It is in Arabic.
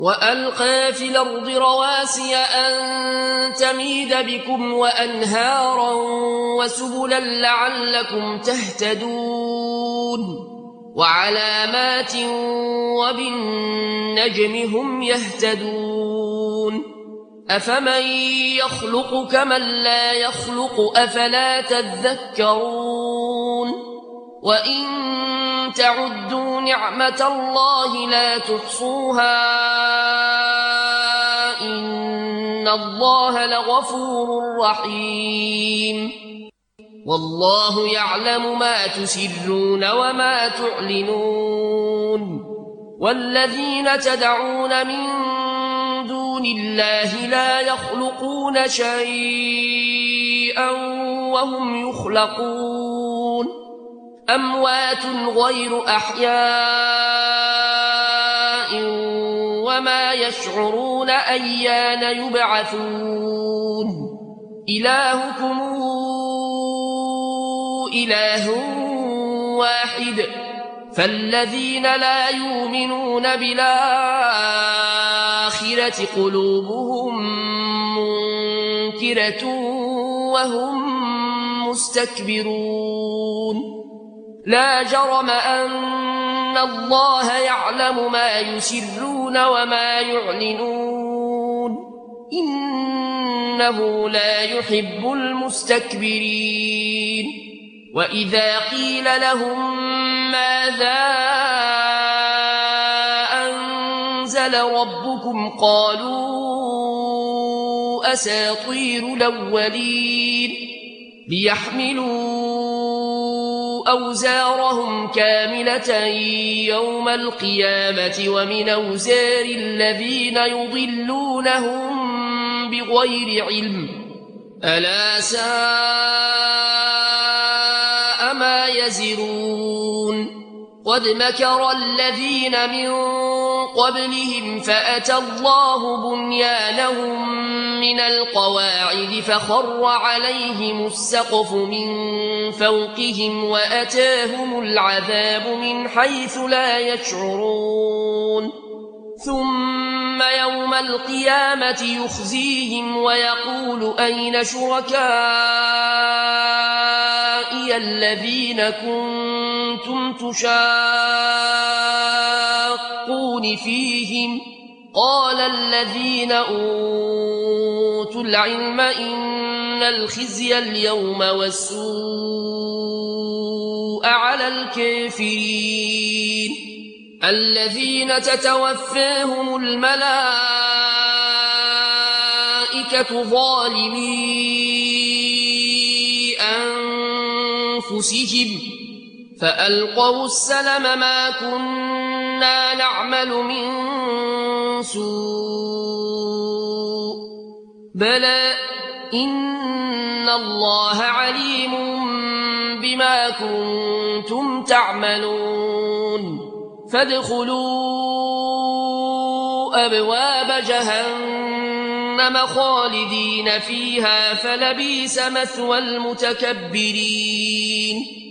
وألقى في الأرض رواسي أن تميد بكم وأنهارا وسبلا لعلكم تهتدون وعلامات وبالنجم هم يهتدون أفمن يخلق كمن لا يخلق أفلا تذكرون وإن تعدوا نعمة الله لا تحصوها إن الله لغفور رحيم والله يعلم ما تسرون وما تعلنون والذين تدعون من دون الله لا يخلقون شيئا وهم يخلقون أموات غير أحياء وما يشعرون أيان يبعثون إلهكم إله واحد فالذين لا يؤمنون بالآخرة قلوبهم منكرة وهم مستكبرون لا جرم أن الله يعلم ما يسرون وما يعلنون إنه لا يحب المستكبرين وإذا قيل لهم ماذا أنزل ربكم قالوا أساطير الأولين ليحملوا أوزارهم كاملة يوم القيامة ومن أوزار الذين يضلونهم بغير علم ألا ساء ما يزرون قد مكر الذين من قبلهم فأتى الله بنيانهم من القواعد فخر عليهم السقف من فوقهم وأتاهم العذاب من حيث لا يشعرون ثم يوم القيامة يخزيهم ويقول أين شركائي الذين كنتم تشاقون فيهم قال الذين أوتوا العلم إن الخزي اليوم والسوء على الكافرين الذين تتوفاهم الملائكة ظالمي أنفسهم فألقوا السلم ما كنا نعمل من سوء بلى إن الله عليم بما كنتم تعملون فادخلوا أبواب جهنم خالدين فيها فلبئس مثوى المتكبرين